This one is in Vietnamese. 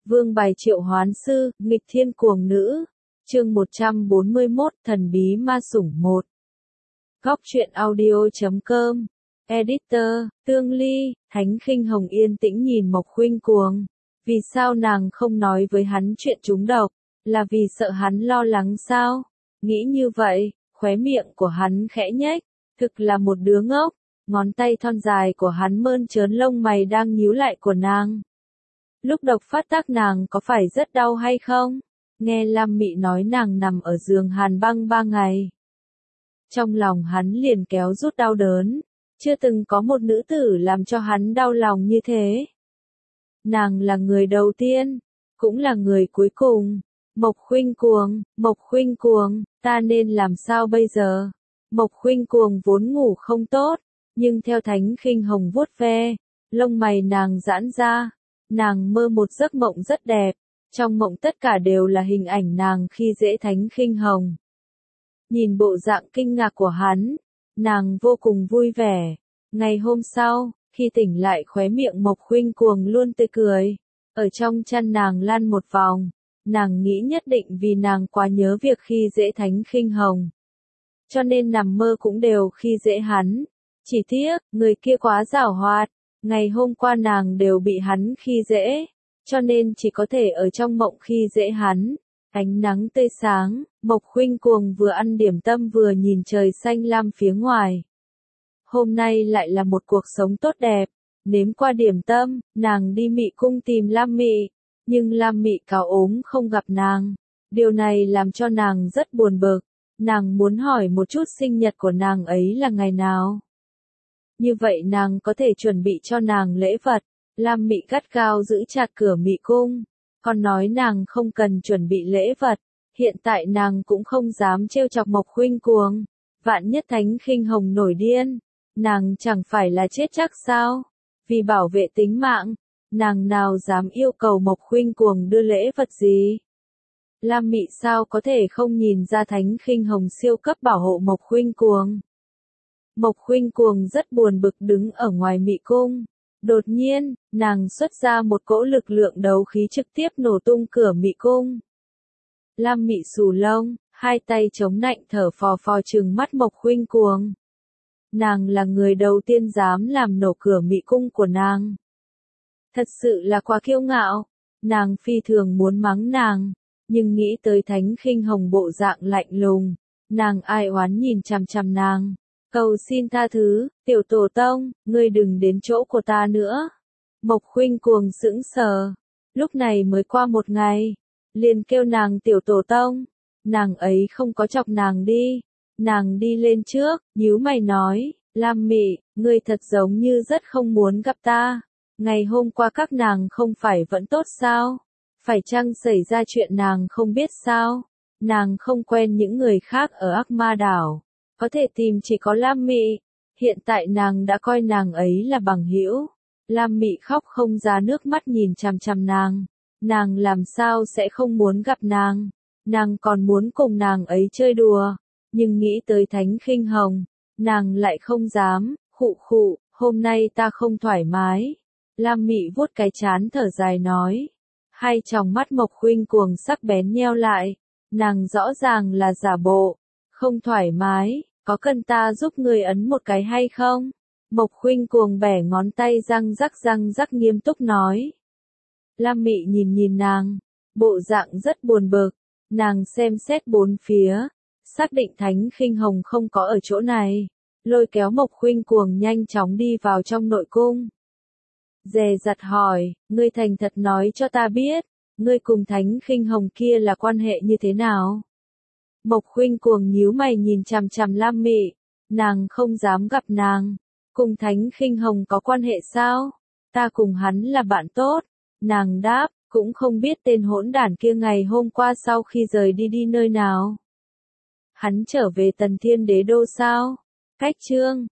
Vương bài triệu hoán sư, nghịch thiên cuồng nữ. Chương 141, thần bí ma sủng 1. Góc truyện audio.com. Editor, Tương Ly. Thánh Khinh Hồng yên tĩnh nhìn Mộc Khuynh Cuồng. Vì sao nàng không nói với hắn chuyện trúng độc? Là vì sợ hắn lo lắng sao? Nghĩ như vậy, khóe miệng của hắn khẽ nhếch. Thực là một đứa ngốc. Ngón tay thon dài của hắn mơn trớn lông mày đang nhíu lại của nàng. Lúc độc phát tác nàng có phải rất đau hay không? Nghe Lam Mị nói nàng nằm ở giường hàn băng 3 ngày. Trong lòng hắn liền kéo rút đau đớn. Chưa từng có một nữ tử làm cho hắn đau lòng như thế. Nàng là người đầu tiên, cũng là người cuối cùng. Mộc Khuynh Cuồng, ta nên làm sao bây giờ? Mộc Khuynh Cuồng vốn ngủ không tốt, nhưng theo Thánh Khinh Hồng vuốt ve, lông mày nàng giãn ra. Nàng mơ một giấc mộng rất đẹp, trong mộng tất cả đều là hình ảnh nàng khi dễ Thánh Khinh Hồng. Nhìn bộ dạng kinh ngạc của hắn, nàng vô cùng vui vẻ. Ngày hôm sau, khi tỉnh lại khóe miệng Mộc Khuynh Cuồng luôn tươi cười. Ở trong chăn nàng lăn một vòng, nàng nghĩ nhất định vì nàng quá nhớ việc khi dễ Thánh Khinh Hồng. Cho nên nằm mơ cũng đều khi dễ hắn. Chỉ tiếc, người kia quá giảo hoạt. Ngày hôm qua nàng đều bị hắn khi dễ, cho nên chỉ có thể ở trong mộng khi dễ hắn. Ánh nắng tươi sáng, Mộc Khuynh Cuồng vừa ăn điểm tâm vừa nhìn trời xanh lam phía ngoài. Hôm nay lại là một cuộc sống tốt đẹp. Nếm qua điểm tâm, nàng đi Mị Cung tìm Lam Mị, nhưng Lam Mị cáo ốm không gặp nàng. Điều này làm cho nàng rất buồn bực. Nàng muốn hỏi một chút sinh nhật của nàng ấy là ngày nào. Như vậy nàng có thể chuẩn bị cho nàng lễ vật. Lam Mị gắt gao giữ chặt cửa Mị Cung, còn nói nàng không cần chuẩn bị lễ vật. Hiện tại nàng cũng không dám trêu chọc Mộc Khuynh Cuồng. Vạn nhất Thánh Khinh Hồng nổi điên, nàng chẳng phải là chết chắc sao? Vì bảo vệ tính mạng, nàng nào dám yêu cầu Mộc Khuynh Cuồng đưa lễ vật gì? Lam Mị sao có thể không nhìn ra Thánh Khinh Hồng siêu cấp bảo hộ Mộc Khuynh Cuồng? Mộc Khuynh Cuồng rất buồn bực đứng ở ngoài Mị Cung. Đột nhiên, nàng xuất ra một cỗ lực lượng đấu khí trực tiếp nổ tung cửa Mị Cung. Lam Mị xù lông, hai tay chống nạnh thở phò phò trừng mắt Mộc Khuynh Cuồng. Nàng là người đầu tiên dám làm nổ cửa Mị Cung của nàng. Thật sự là quá kiêu ngạo. Nàng phi thường muốn mắng nàng, nhưng nghĩ tới Thánh Khinh Hồng bộ dạng lạnh lùng, nàng ai oán nhìn chằm chằm nàng. Cầu xin tha thứ, tiểu tổ tông, ngươi đừng đến chỗ của ta nữa. Mộc Khuynh Cuồng sững sờ. Lúc này mới qua 1 ngày, liền kêu nàng tiểu tổ tông. Nàng ấy không có chọc nàng đi. Nàng đi lên trước, nhíu mày nói, Lam Mị, ngươi thật giống như rất không muốn gặp ta. Ngày hôm qua các nàng không phải vẫn tốt sao? Phải chăng xảy ra chuyện nàng không biết sao? Nàng không quen những người khác ở Ác Ma Đảo. Có thể tìm chỉ có Lam Mị. Hiện tại nàng đã coi nàng ấy là bằng hữu. Lam Mị khóc không ra nước mắt nhìn chằm chằm nàng. Nàng làm sao sẽ không muốn gặp nàng? Nàng còn muốn cùng nàng ấy chơi đùa. Nhưng nghĩ tới Thánh Khinh Hồng, nàng lại không dám. Khụ khụ, hôm nay ta không thoải mái. Lam Mị vuốt cái trán thở dài nói. Hai tròng mắt Mộc Khuynh Cuồng sắc bén nheo lại. Nàng rõ ràng là giả bộ. Không thoải mái, có cần ta giúp người ấn một cái hay không? Mộc Khuynh Cuồng bẻ ngón tay răng rắc nghiêm túc nói. Lam Mị nhìn nàng, bộ dạng rất buồn bực. Nàng xem xét bốn phía, xác định Thánh Khinh Hồng không có ở chỗ này. Lôi kéo Mộc Khuynh Cuồng nhanh chóng đi vào trong nội cung. Dè dặt hỏi, ngươi thành thật nói cho ta biết, ngươi cùng Thánh Khinh Hồng kia là quan hệ như thế nào? Mộc Khuynh Cuồng nhíu mày nhìn chằm chằm Lam Mị, nàng không dám gặp nàng. Cùng Thánh Khinh Hồng có quan hệ sao? Ta cùng hắn là bạn tốt. Nàng đáp, cũng không biết tên hỗn đản kia ngày hôm qua sau khi rời đi nơi nào. Hắn trở về Tần Thiên Đế Đô sao? Cách chương